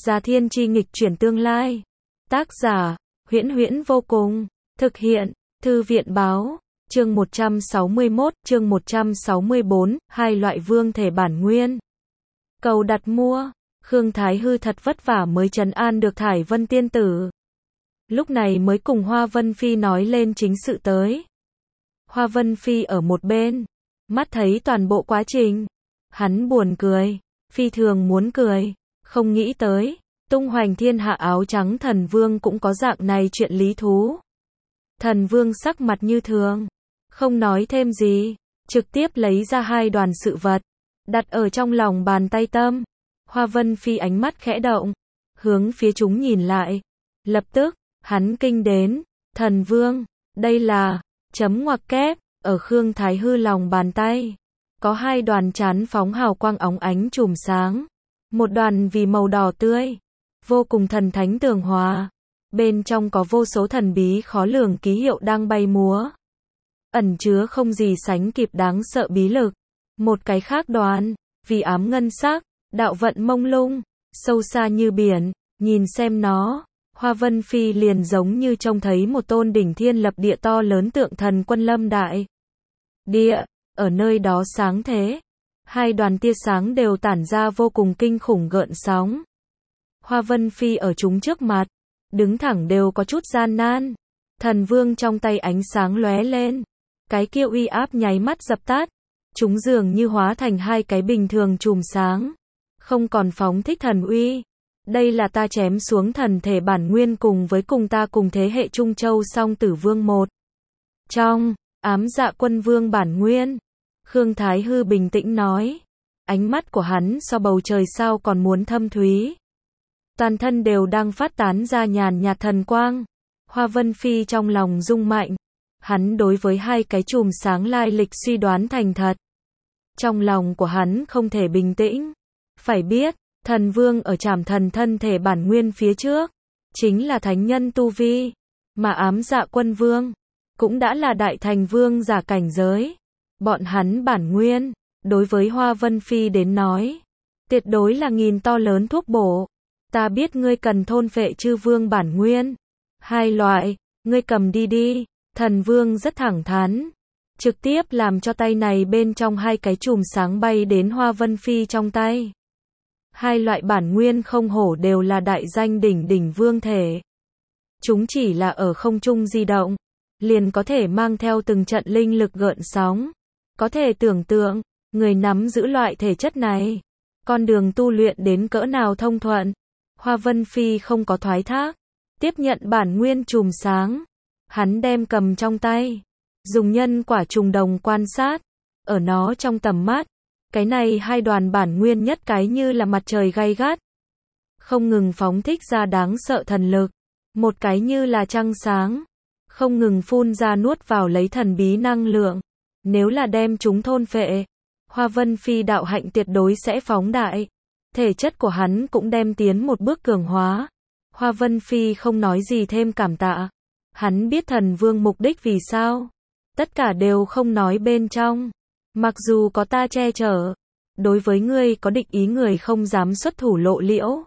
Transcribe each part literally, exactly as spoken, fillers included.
Gia Thiên Chi nghịch chuyển tương lai. Tác giả, Huyễn Huyễn vô cùng. Thực hiện, Thư viện báo. Chương một trăm sáu mươi mốt, chương một trăm sáu mươi bốn, hai loại vương thể bản nguyên. Cầu đặt mua. Khương Thái Hư thật vất vả mới trấn an được Thải Vân tiên tử. Lúc này mới cùng Hoa Vân Phi nói lên chính sự tới. Hoa Vân Phi ở một bên, mắt thấy toàn bộ quá trình. Hắn buồn cười, phi thường muốn cười, không nghĩ tới, tung hoành thiên hạ áo trắng thần vương cũng có dạng này chuyện lý thú. Thần vương sắc mặt như thường, không nói thêm gì, trực tiếp lấy ra hai đoàn sự vật, đặt ở trong lòng bàn tay tâm. Hoa Vân Phi ánh mắt khẽ động, hướng phía chúng nhìn lại. Lập tức, hắn kinh đến, thần vương, đây là, chấm ngoặc kép, ở Khương Thái Hư lòng bàn tay. Có hai đoàn chán phóng hào quang óng ánh chùm sáng. Một đoàn vì màu đỏ tươi, vô cùng thần thánh tường hòa. Bên trong có vô số thần bí khó lường ký hiệu đang bay múa. Ẩn chứa không gì sánh kịp đáng sợ bí lực. Một cái khác đoàn, vì ám ngân sắc, đạo vận mông lung, sâu xa như biển, nhìn xem nó. Hoa Vân Phi liền giống như trông thấy một tôn đỉnh thiên lập địa to lớn tượng thần quân lâm đại địa, ở nơi đó sáng thế. Hai đoàn tia sáng đều tản ra vô cùng kinh khủng gợn sóng. Hoa Vân Phi ở chúng trước mặt, đứng thẳng đều có chút gian nan. Thần vương trong tay ánh sáng lóe lên, cái kia uy áp nháy mắt dập tắt. Chúng dường như hóa thành hai cái bình thường chùm sáng, không còn phóng thích thần uy. Đây là ta chém xuống thần thể bản nguyên cùng với cùng ta cùng thế hệ Trung Châu song tử vương một trong, ám dạ quân vương bản nguyên. Khương Thái Hư bình tĩnh nói, ánh mắt của hắn so bầu trời sao còn muốn thâm thúy. Toàn thân đều đang phát tán ra nhàn nhạt thần quang. Hoa Vân Phi trong lòng rung mạnh, hắn đối với hai cái chùm sáng lai lịch suy đoán thành thật. Trong lòng của hắn không thể bình tĩnh. Phải biết, thần vương ở trảm thần thân thể bản nguyên phía trước, chính là thánh nhân tu vi, mà ám dạ quân vương, cũng đã là đại thành vương giả cảnh giới. Bọn hắn bản nguyên, đối với Hoa Vân Phi đến nói, tuyệt đối là nghìn to lớn thuốc bổ. Ta biết ngươi cần thôn phệ chư vương bản nguyên. Hai loại, ngươi cầm đi đi. Thần vương rất thẳng thắn, trực tiếp làm cho tay này bên trong hai cái chùm sáng bay đến Hoa Vân Phi trong tay. Hai loại bản nguyên không hổ đều là đại danh đỉnh đỉnh vương thể. Chúng chỉ là ở không trung di động, liền có thể mang theo từng trận linh lực gợn sóng. Có thể tưởng tượng, người nắm giữ loại thể chất này, con đường tu luyện đến cỡ nào thông thuận. Hoa Vân Phi không có thoái thác, tiếp nhận bản nguyên chùm sáng. Hắn đem cầm trong tay, dùng nhân quả trùng đồng quan sát, ở nó trong tầm mắt, cái này hai đoàn bản nguyên nhất cái như là mặt trời gay gắt, không ngừng phóng thích ra đáng sợ thần lực, một cái như là trăng sáng, không ngừng phun ra nuốt vào lấy thần bí năng lượng. Nếu là đem chúng thôn phệ, Hoa Vân Phi đạo hạnh tuyệt đối sẽ phóng đại, thể chất của hắn cũng đem tiến một bước cường hóa. Hoa Vân Phi không nói gì thêm cảm tạ. Hắn biết thần vương mục đích vì sao. Tất cả đều không nói bên trong. Mặc dù có ta che chở, đối với ngươi có địch ý người không dám xuất thủ lộ liễu.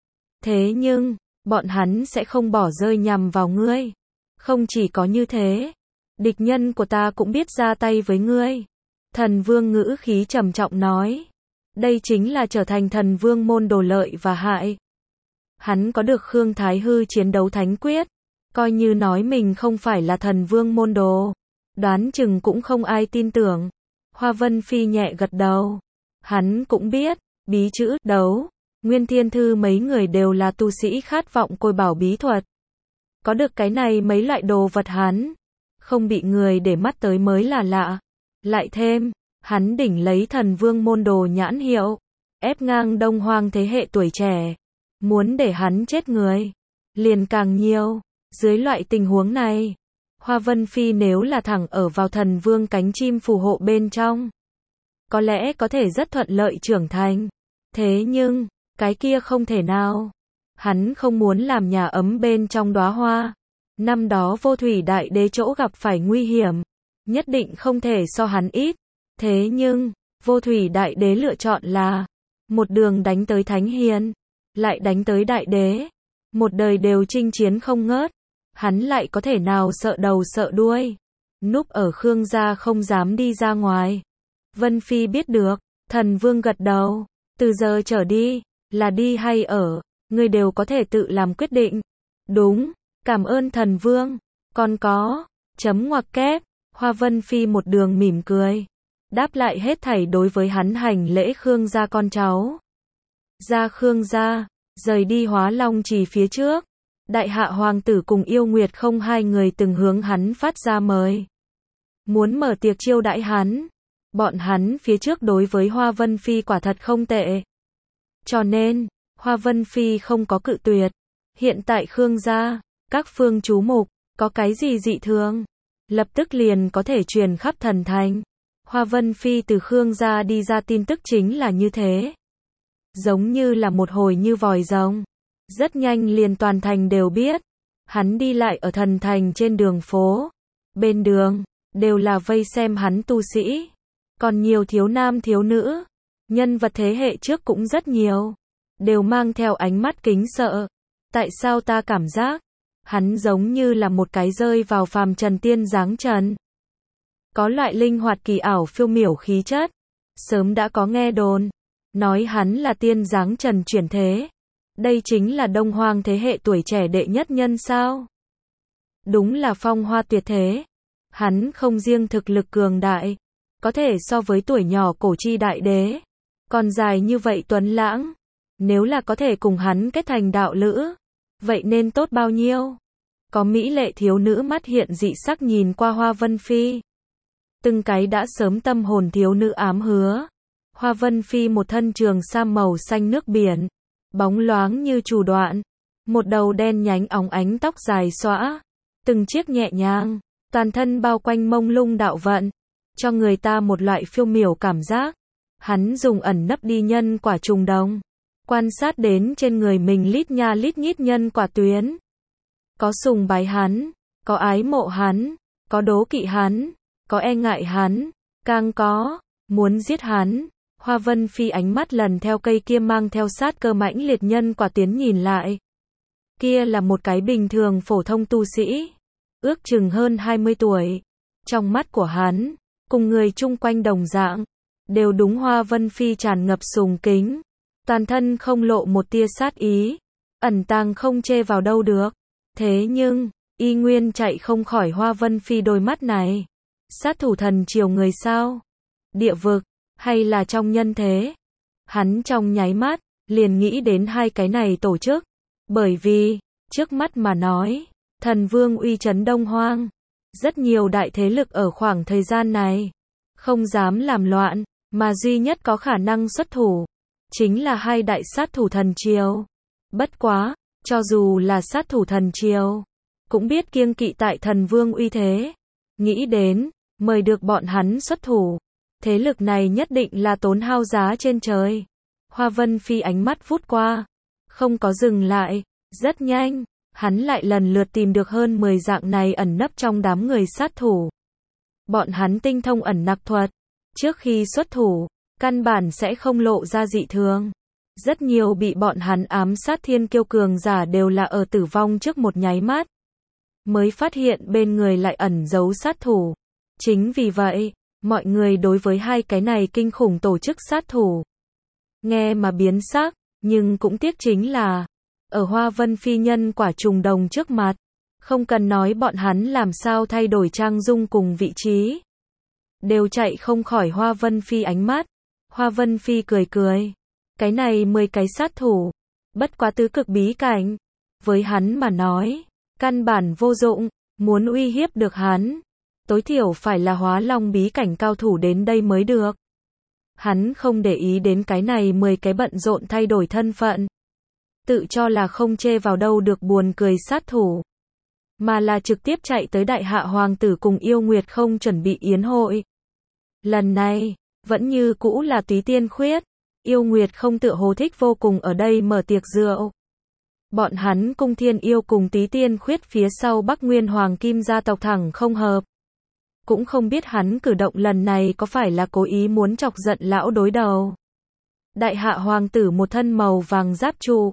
Thế nhưng, bọn hắn sẽ không bỏ rơi nhằm vào ngươi. Không chỉ có như thế, địch nhân của ta cũng biết ra tay với ngươi. Thần vương ngữ khí trầm trọng nói. Đây chính là trở thành thần vương môn đồ lợi và hại. Hắn có được Khương Thái Hư chiến đấu thánh quyết. Coi như nói mình không phải là thần vương môn đồ, đoán chừng cũng không ai tin tưởng. Hoa Vân Phi nhẹ gật đầu. Hắn cũng biết, bí chữ, đấu, Nguyên Thiên Thư mấy người đều là tu sĩ khát vọng côi bảo bí thuật. Có được cái này mấy loại đồ vật hắn, không bị người để mắt tới mới là lạ. Lại thêm, hắn đỉnh lấy thần vương môn đồ nhãn hiệu, ép ngang Đông Hoang thế hệ tuổi trẻ. Muốn để hắn chết người, liền càng nhiều. Dưới loại tình huống này, Hoa Vân Phi nếu là thẳng ở vào thần vương cánh chim phù hộ bên trong, có lẽ có thể rất thuận lợi trưởng thành. Thế nhưng, cái kia không thể nào. Hắn không muốn làm nhà ấm bên trong đóa hoa. Năm đó Vô Thủy Đại Đế chỗ gặp phải nguy hiểm, nhất định không thể so hắn ít. Thế nhưng, Vô Thủy Đại Đế lựa chọn là một đường đánh tới Thánh Hiền. lại đánh tới đại đế. Một đời đều chinh chiến không ngớt, hắn lại có thể nào sợ đầu sợ đuôi. Núp ở Khương gia không dám đi ra ngoài. Vân Phi biết được, thần vương gật đầu, từ giờ trở đi, là đi hay ở, ngươi đều có thể tự làm quyết định. Đúng, cảm ơn thần vương, còn có, chấm ngoặc kép, Hoa Vân Phi một đường mỉm cười, đáp lại hết thảy đối với hắn hành lễ Khương gia con cháu. Ra Khương gia, rời đi Hóa Long Trì phía trước, đại hạ hoàng tử cùng Yêu Nguyệt không hai người từng hướng hắn phát ra mời. Muốn mở tiệc chiêu đãi hắn, bọn hắn phía trước đối với Hoa Vân Phi quả thật không tệ. Cho nên, Hoa Vân Phi không có cự tuyệt. Hiện tại Khương gia, các phương chú mục, có cái gì dị thường, lập tức liền có thể truyền khắp thần thành. Hoa Vân Phi từ Khương gia đi ra tin tức chính là như thế. Giống như là một hồi như vòi rồng. Rất nhanh liền toàn thành đều biết. Hắn đi lại ở thần thành trên đường phố. Bên đường, đều là vây xem hắn tu sĩ. Còn nhiều thiếu nam thiếu nữ. Nhân vật thế hệ trước cũng rất nhiều. Đều mang theo ánh mắt kính sợ. Tại sao ta cảm giác, hắn giống như là một cái rơi vào phàm trần tiên dáng trần. Có loại linh hoạt kỳ ảo phiêu miểu khí chất. Sớm đã có nghe đồn. Nói hắn là tiên dáng trần chuyển thế. Đây chính là Đông Hoang thế hệ tuổi trẻ đệ nhất nhân sao? Đúng là phong hoa tuyệt thế. Hắn không riêng thực lực cường đại, có thể so với tuổi nhỏ cổ chi đại đế. Còn dài như vậy tuấn lãng. Nếu là có thể cùng hắn kết thành đạo lữ, vậy nên tốt bao nhiêu? Có mỹ lệ thiếu nữ mắt hiện dị sắc nhìn qua Hoa Vân Phi. Từng cái đã sớm tâm hồn thiếu nữ ám hứa. Hoa Vân Phi một thân trường sam màu xanh nước biển, bóng loáng như chủ đoạn, một đầu đen nhánh óng ánh tóc dài xõa, từng chiếc nhẹ nhàng, toàn thân bao quanh mông lung đạo vận, cho người ta một loại phiêu miểu cảm giác. Hắn dùng ẩn nấp đi nhân quả trùng đồng, quan sát đến trên người mình lít nha lít nhít nhân quả tuyến. Có sùng bái hắn, có ái mộ hắn, có đố kỵ hắn, có e ngại hắn, càng có muốn giết hắn. Hoa Vân Phi ánh mắt lần theo cây kia mang theo sát cơ mãnh liệt nhân quả tiến nhìn lại. Kia là một cái bình thường phổ thông tu sĩ, ước chừng hơn hai mươi tuổi. Trong mắt của hắn, cùng người chung quanh đồng dạng, đều đúng Hoa Vân Phi tràn ngập sùng kính. Toàn thân không lộ một tia sát ý, ẩn tàng không chê vào đâu được. Thế nhưng, y nguyên chạy không khỏi Hoa Vân Phi đôi mắt này. Sát thủ thần triều người sao? Địa vực, hay là trong nhân thế? Hắn trong nháy mắt, liền nghĩ đến hai cái này tổ chức. Bởi vì, trước mắt mà nói, thần vương uy chấn Đông Hoang. Rất nhiều đại thế lực ở khoảng thời gian này, không dám làm loạn, mà duy nhất có khả năng xuất thủ, chính là hai đại sát thủ thần triều. Bất quá, cho dù là sát thủ thần triều, cũng biết kiêng kỵ tại thần vương uy thế. Nghĩ đến, mời được bọn hắn xuất thủ. Thế lực này nhất định là tốn hao giá trên trời. Hoa Vân Phi ánh mắt vút qua, không có dừng lại. Rất nhanh, hắn lại lần lượt tìm được hơn mười dạng này ẩn nấp trong đám người sát thủ. Bọn hắn tinh thông ẩn nặc thuật. Trước khi xuất thủ, căn bản sẽ không lộ ra dị thường. Rất nhiều bị bọn hắn ám sát thiên kiêu cường giả đều là ở tử vong trước một nháy mắt, mới phát hiện bên người lại ẩn giấu sát thủ. Chính vì vậy, mọi người đối với hai cái này kinh khủng tổ chức sát thủ, nghe mà biến sắc, nhưng cũng tiếc chính là, ở Hoa Vân Phi nhân quả trùng đồng trước mặt, không cần nói bọn hắn làm sao thay đổi trang dung cùng vị trí, đều chạy không khỏi Hoa Vân Phi ánh mắt. Hoa Vân Phi cười cười. Cái này mười cái sát thủ, bất quá tứ cực bí cảnh. Với hắn mà nói, căn bản vô dụng, muốn uy hiếp được hắn, tối thiểu phải là Hóa Long bí cảnh cao thủ đến đây mới được. Hắn không để ý đến cái này mười cái bận rộn thay đổi thân phận, tự cho là không chê vào đâu được buồn cười sát thủ, mà là trực tiếp chạy tới đại hạ hoàng tử cùng Yêu Nguyệt không chuẩn bị yến hội. Lần này, vẫn như cũ là Túy Tiên Khuyết. Yêu Nguyệt không tựa hồ thích vô cùng ở đây mở tiệc rượu. Bọn hắn Cung Thiên Yêu cùng Túy Tiên Khuyết phía sau Bắc Nguyên Hoàng Kim gia tộc thẳng không hợp. Cũng không biết hắn cử động lần này có phải là cố ý muốn chọc giận lão đối đầu. Đại hạ hoàng tử một thân màu vàng giáp trụ,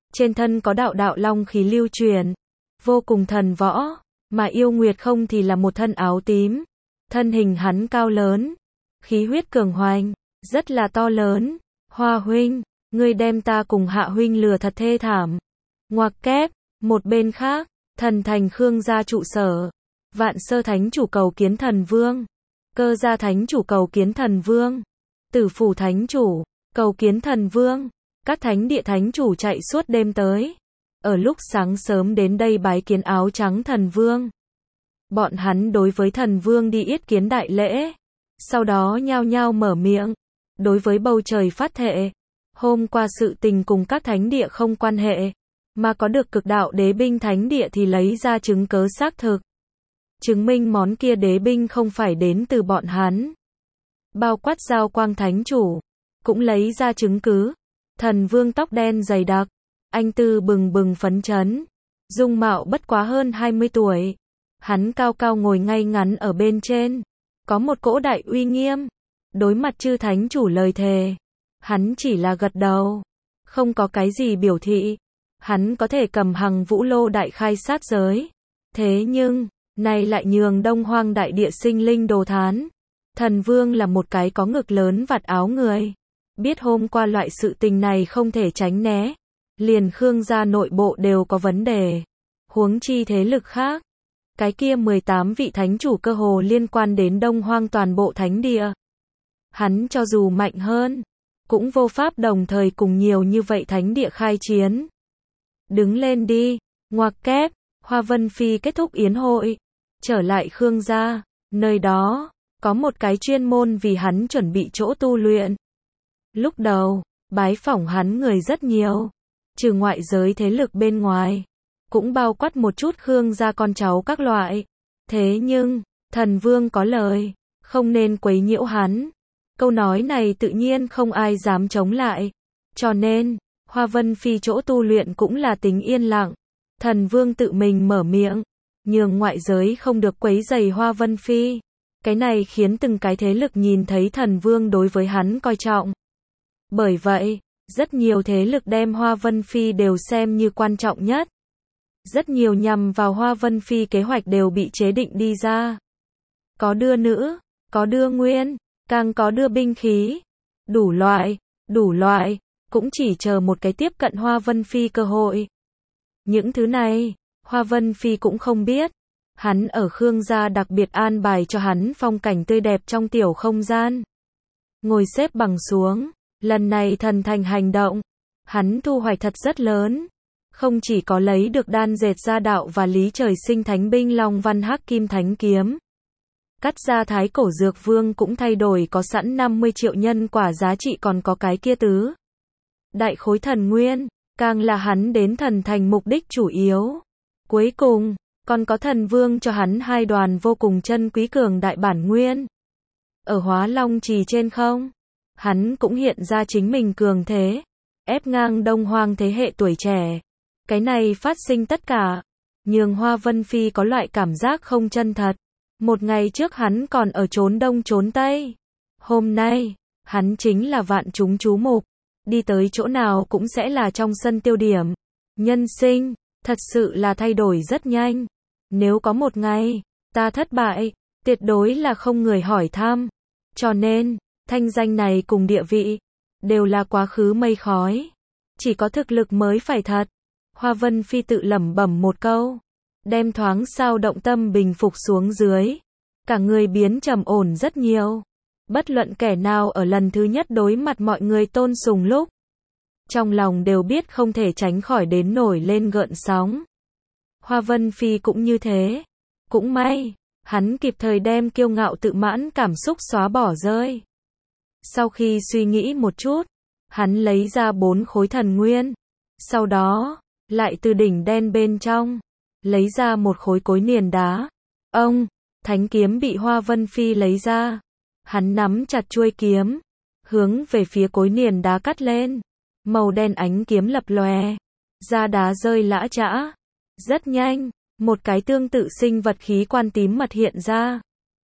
trên thân có đạo đạo long khí lưu truyền, vô cùng thần võ, mà yêu nguyệt không thì là một thân áo tím, thân hình hắn cao lớn, khí huyết cường hoành, rất là to lớn. Hoa huynh, ngươi đem ta cùng Hạ huynh lừa thật thê thảm. Ngoặc kép, một bên khác, thần thành Khương gia trụ sở, Vạn Sơ Thánh chủ cầu kiến thần vương, Cơ Gia Thánh chủ cầu kiến thần vương, Tử Phủ Thánh chủ cầu kiến thần vương, các thánh địa thánh chủ chạy suốt đêm tới, ở lúc sáng sớm đến đây bái kiến áo trắng thần vương. Bọn hắn đối với thần vương đi yết kiến đại lễ, sau đó nhao nhao mở miệng, đối với bầu trời phát thệ, hôm qua sự tình cùng các thánh địa không quan hệ, mà có được cực đạo đế binh thánh địa thì lấy ra chứng cớ xác thực, chứng minh món kia đế binh không phải đến từ bọn hắn. Bao quát Giao Quang thánh chủ, cũng lấy ra chứng cứ. Thần vương tóc đen dày đặc, anh tư bừng bừng phấn chấn, dung mạo bất quá hơn hai mươi tuổi. Hắn cao cao ngồi ngay ngắn ở bên trên, có một cỗ đại uy nghiêm. Đối mặt chư thánh chủ lời thề, hắn chỉ là gật đầu, không có cái gì biểu thị. Hắn có thể cầm Hằng Vũ Lô đại khai sát giới, thế nhưng này lại nhường Đông Hoang đại địa sinh linh đồ thán. Thần vương là một cái có ngực lớn vạt áo người, biết hôm qua loại sự tình này không thể tránh né, liền Khương gia nội bộ đều có vấn đề, huống chi thế lực khác. Cái kia mười tám vị thánh chủ cơ hồ liên quan đến Đông Hoang toàn bộ thánh địa. Hắn cho dù mạnh hơn, cũng vô pháp đồng thời cùng nhiều như vậy thánh địa khai chiến. Đứng lên đi, ngoặc kép, Hoa Vân Phi kết thúc yến hội, trở lại Khương gia, nơi đó có một cái chuyên môn vì hắn chuẩn bị chỗ tu luyện. Lúc đầu, bái phỏng hắn người rất nhiều, trừ ngoại giới thế lực bên ngoài, cũng bao quát một chút Khương gia con cháu các loại. Thế nhưng, thần vương có lời, không nên quấy nhiễu hắn. Câu nói này tự nhiên không ai dám chống lại. Cho nên, Hoa Vân Phi chỗ tu luyện cũng là tính yên lặng. Thần vương tự mình mở miệng, nhường ngoại giới không được quấy rầy Hoa Vân Phi. Cái này khiến từng cái thế lực nhìn thấy thần vương đối với hắn coi trọng. Bởi vậy, rất nhiều thế lực đem Hoa Vân Phi đều xem như quan trọng nhất. Rất nhiều nhằm vào Hoa Vân Phi kế hoạch đều bị chế định đi ra. Có đưa nữ, có đưa nguyên, càng có đưa binh khí. Đủ loại, đủ loại, cũng chỉ chờ một cái tiếp cận Hoa Vân Phi cơ hội. Những thứ này, Hoa Vân Phi cũng không biết. Hắn ở Khương gia đặc biệt an bài cho hắn phong cảnh tươi đẹp trong tiểu không gian. Ngồi xếp bằng xuống, lần này thần thành hành động, hắn thu hoạch thật rất lớn. Không chỉ có lấy được đan dệt gia đạo và lý trời sinh thánh binh Long Văn Hắc Kim Thánh Kiếm. Cắt ra Thái Cổ Dược Vương cũng thay đổi có sẵn năm mươi triệu nhân quả giá trị, còn có cái kia tứ đại khối thần nguyên, càng là hắn đến thần thành mục đích chủ yếu. Cuối cùng, còn có thần vương cho hắn hai đoàn vô cùng chân quý cường đại bản nguyên. Ở Hóa Long Trì trên không, hắn cũng hiện ra chính mình cường thế, ép ngang Đông Hoang thế hệ tuổi trẻ. Cái này phát sinh tất cả, nhường Hoa Vân Phi có loại cảm giác không chân thật. Một ngày trước hắn còn ở trốn đông trốn tây. Hôm nay, hắn chính là vạn chúng chú mục. Đi tới chỗ nào cũng sẽ là trong sân tiêu điểm. Nhân sinh, thật sự là thay đổi rất nhanh. Nếu có một ngày, ta thất bại, tuyệt đối là không người hỏi thăm. Cho nên, thanh danh này cùng địa vị, đều là quá khứ mây khói. Chỉ có thực lực mới phải thật. Hoa Vân Phi tự lẩm bẩm một câu, đem thoáng sao động tâm bình phục xuống dưới. Cả người biến trầm ổn rất nhiều. Bất luận kẻ nào ở lần thứ nhất đối mặt mọi người tôn sùng lúc, trong lòng đều biết không thể tránh khỏi đến nổi lên gợn sóng. Hoa Vân Phi cũng như thế. Cũng may, hắn kịp thời đem kiêu ngạo tự mãn cảm xúc xóa bỏ rơi. Sau khi suy nghĩ một chút, hắn lấy ra bốn khối thần nguyên. Sau đó, lại từ đỉnh đen bên trong, lấy ra một khối cối niền đá. Ông, thánh kiếm bị Hoa Vân Phi lấy ra. Hắn nắm chặt chuôi kiếm, hướng về phía cối niền đá cắt lên. Màu đen ánh kiếm lập lòe, da đá rơi lã chã. Rất nhanh, một cái tương tự sinh vật khí quan tím mật hiện ra.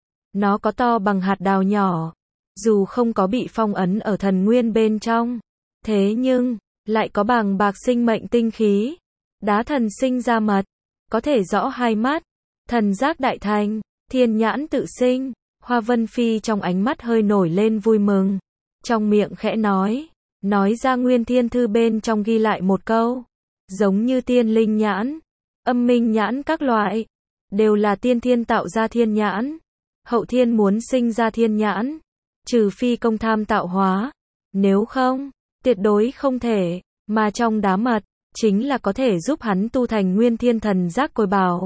Nó có to bằng hạt đào nhỏ, dù không có bị phong ấn ở thần nguyên bên trong. Thế nhưng, lại có bàng bạc sinh mệnh tinh khí. Đá thần sinh ra mật, có thể rõ hai mắt, thần giác đại thành, thiên nhãn tự sinh. Hoa Vân Phi trong ánh mắt hơi nổi lên vui mừng, trong miệng khẽ nói, nói ra Nguyên Thiên Thư bên trong ghi lại một câu, giống như tiên linh nhãn, âm minh nhãn các loại, đều là tiên thiên tạo ra thiên nhãn, hậu thiên muốn sinh ra thiên nhãn, trừ phi công tham tạo hóa, nếu không, tuyệt đối không thể, mà trong đá mật, chính là có thể giúp hắn tu thành Nguyên Thiên Thần Giác Cồi Bảo.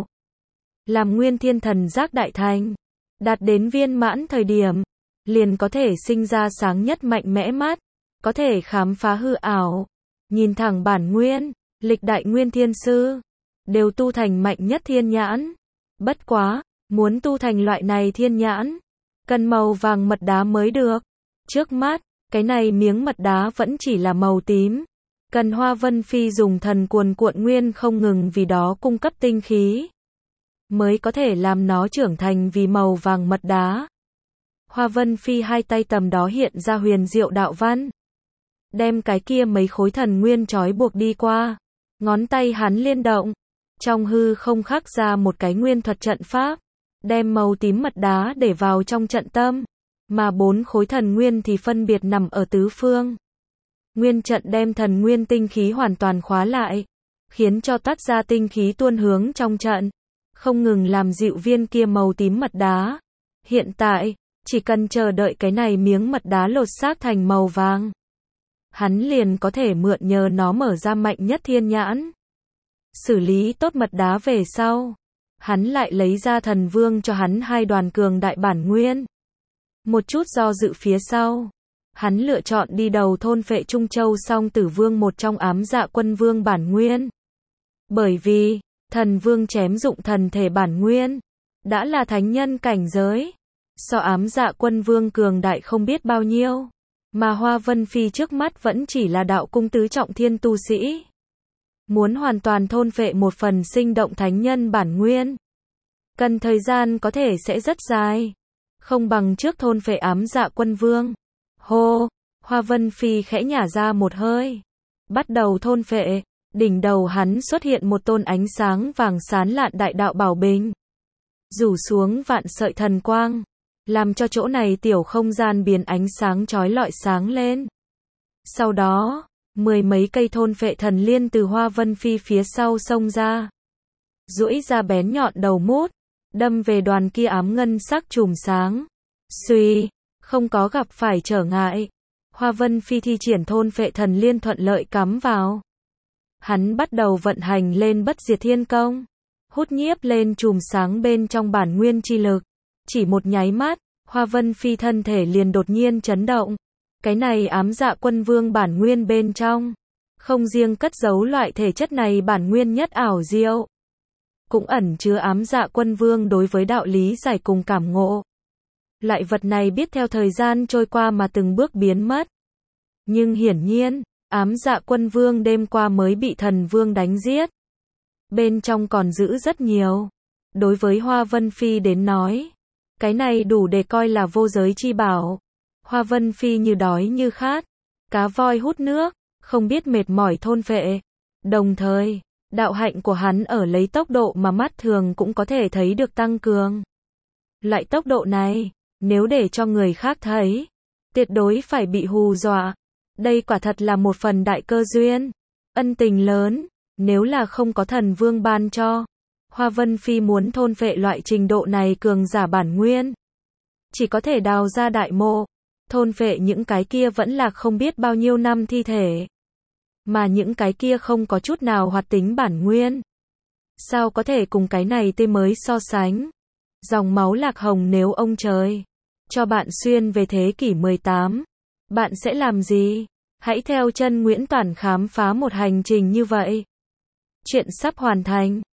Làm Nguyên Thiên Thần Giác đại thành, đạt đến viên mãn thời điểm, liền có thể sinh ra sáng nhất mạnh mẽ mắt, có thể khám phá hư ảo, nhìn thẳng bản nguyên, lịch đại Nguyên Thiên Sư, đều tu thành mạnh nhất thiên nhãn. Bất quá, muốn tu thành loại này thiên nhãn, cần màu vàng mật đá mới được. Trước mắt, cái này miếng mật đá vẫn chỉ là màu tím, cần Hoa Vân Phi dùng thần cuồn cuộn nguyên không ngừng vì đó cung cấp tinh khí, mới có thể làm nó trưởng thành vì màu vàng mật đá. Hoa Vân Phi hai tay tầm đó hiện ra huyền diệu đạo văn, đem cái kia mấy khối thần nguyên trói buộc đi qua, ngón tay hắn liên động, trong hư không khắc ra một cái nguyên thuật trận pháp, đem màu tím mật đá để vào trong trận tâm, mà bốn khối thần nguyên thì phân biệt nằm ở tứ phương. Nguyên trận đem thần nguyên tinh khí hoàn toàn khóa lại, khiến cho tắt ra tinh khí tuôn hướng trong trận, không ngừng làm dịu viên kia màu tím mật đá. Hiện tại, chỉ cần chờ đợi cái này miếng mật đá lột xác thành màu vàng, hắn liền có thể mượn nhờ nó mở ra mạnh nhất thiên nhãn. Xử lý tốt mật đá về sau, hắn lại lấy ra thần vương cho hắn hai đoàn cường đại bản nguyên. Một chút do dự phía sau, hắn lựa chọn đi đầu thôn phệ Trung Châu Song Tử Vương một trong ám dạ quân vương bản nguyên. Bởi vì, thần vương chém dụng thần thể bản nguyên, đã là thánh nhân cảnh giới, so ám dạ quân vương cường đại không biết bao nhiêu, mà Hoa Vân Phi trước mắt vẫn chỉ là đạo cung tứ trọng thiên tu sĩ. Muốn hoàn toàn thôn phệ một phần sinh động thánh nhân bản nguyên, cần thời gian có thể sẽ rất dài, không bằng trước thôn phệ ám dạ quân vương. Hô, Hoa Vân Phi khẽ nhả ra một hơi, bắt đầu thôn phệ, đỉnh đầu hắn xuất hiện một tôn ánh sáng vàng sáng lạn đại đạo bảo bình, rủ xuống vạn sợi thần quang, làm cho chỗ này tiểu không gian biến ánh sáng chói lọi sáng lên. Sau đó, mười mấy cây thôn phệ thần liên từ Hoa Vân Phi phía sau xông ra, duỗi ra bén nhọn đầu mút, đâm về đoàn kia ám ngân sắc chùm sáng. Suy, không có gặp phải trở ngại, Hoa Vân Phi thi triển thôn phệ thần liên thuận lợi cắm vào. Hắn bắt đầu vận hành lên bất diệt thiên công, hút nhiếp lên chùm sáng bên trong bản nguyên chi lực. Chỉ một nháy mắt, Hoa Vân Phi thân thể liền đột nhiên chấn động. Cái này ám dạ quân vương bản nguyên bên trong, không riêng cất giấu loại thể chất này bản nguyên nhất ảo diệu, cũng ẩn chứa ám dạ quân vương đối với đạo lý giải cùng cảm ngộ. Loại vật này biết theo thời gian trôi qua mà từng bước biến mất. Nhưng hiển nhiên, ám dạ quân vương đêm qua mới bị thần vương đánh giết. Bên trong còn giữ rất nhiều. Đối với Hoa Vân Phi đến nói, cái này đủ để coi là vô giới chi bảo. Hoa Vân Phi như đói như khát, cá voi hút nước, không biết mệt mỏi thôn phệ. Đồng thời, đạo hạnh của hắn ở lấy tốc độ mà mắt thường cũng có thể thấy được tăng cường. Loại tốc độ này, nếu để cho người khác thấy, tuyệt đối phải bị hù dọa. Đây quả thật là một phần đại cơ duyên, ân tình lớn, nếu là không có thần vương ban cho. Hoa Vân Phi muốn thôn phệ loại trình độ này cường giả bản nguyên, chỉ có thể đào ra đại mộ, thôn phệ những cái kia vẫn là không biết bao nhiêu năm thi thể. Mà những cái kia không có chút nào hoạt tính bản nguyên, sao có thể cùng cái này tê mới so sánh. Dòng máu lạc hồng nếu ông trời cho bạn xuyên về thế kỷ mười tám, bạn sẽ làm gì? Hãy theo chân Nguyễn Toản khám phá một hành trình như vậy. Chuyện sắp hoàn thành.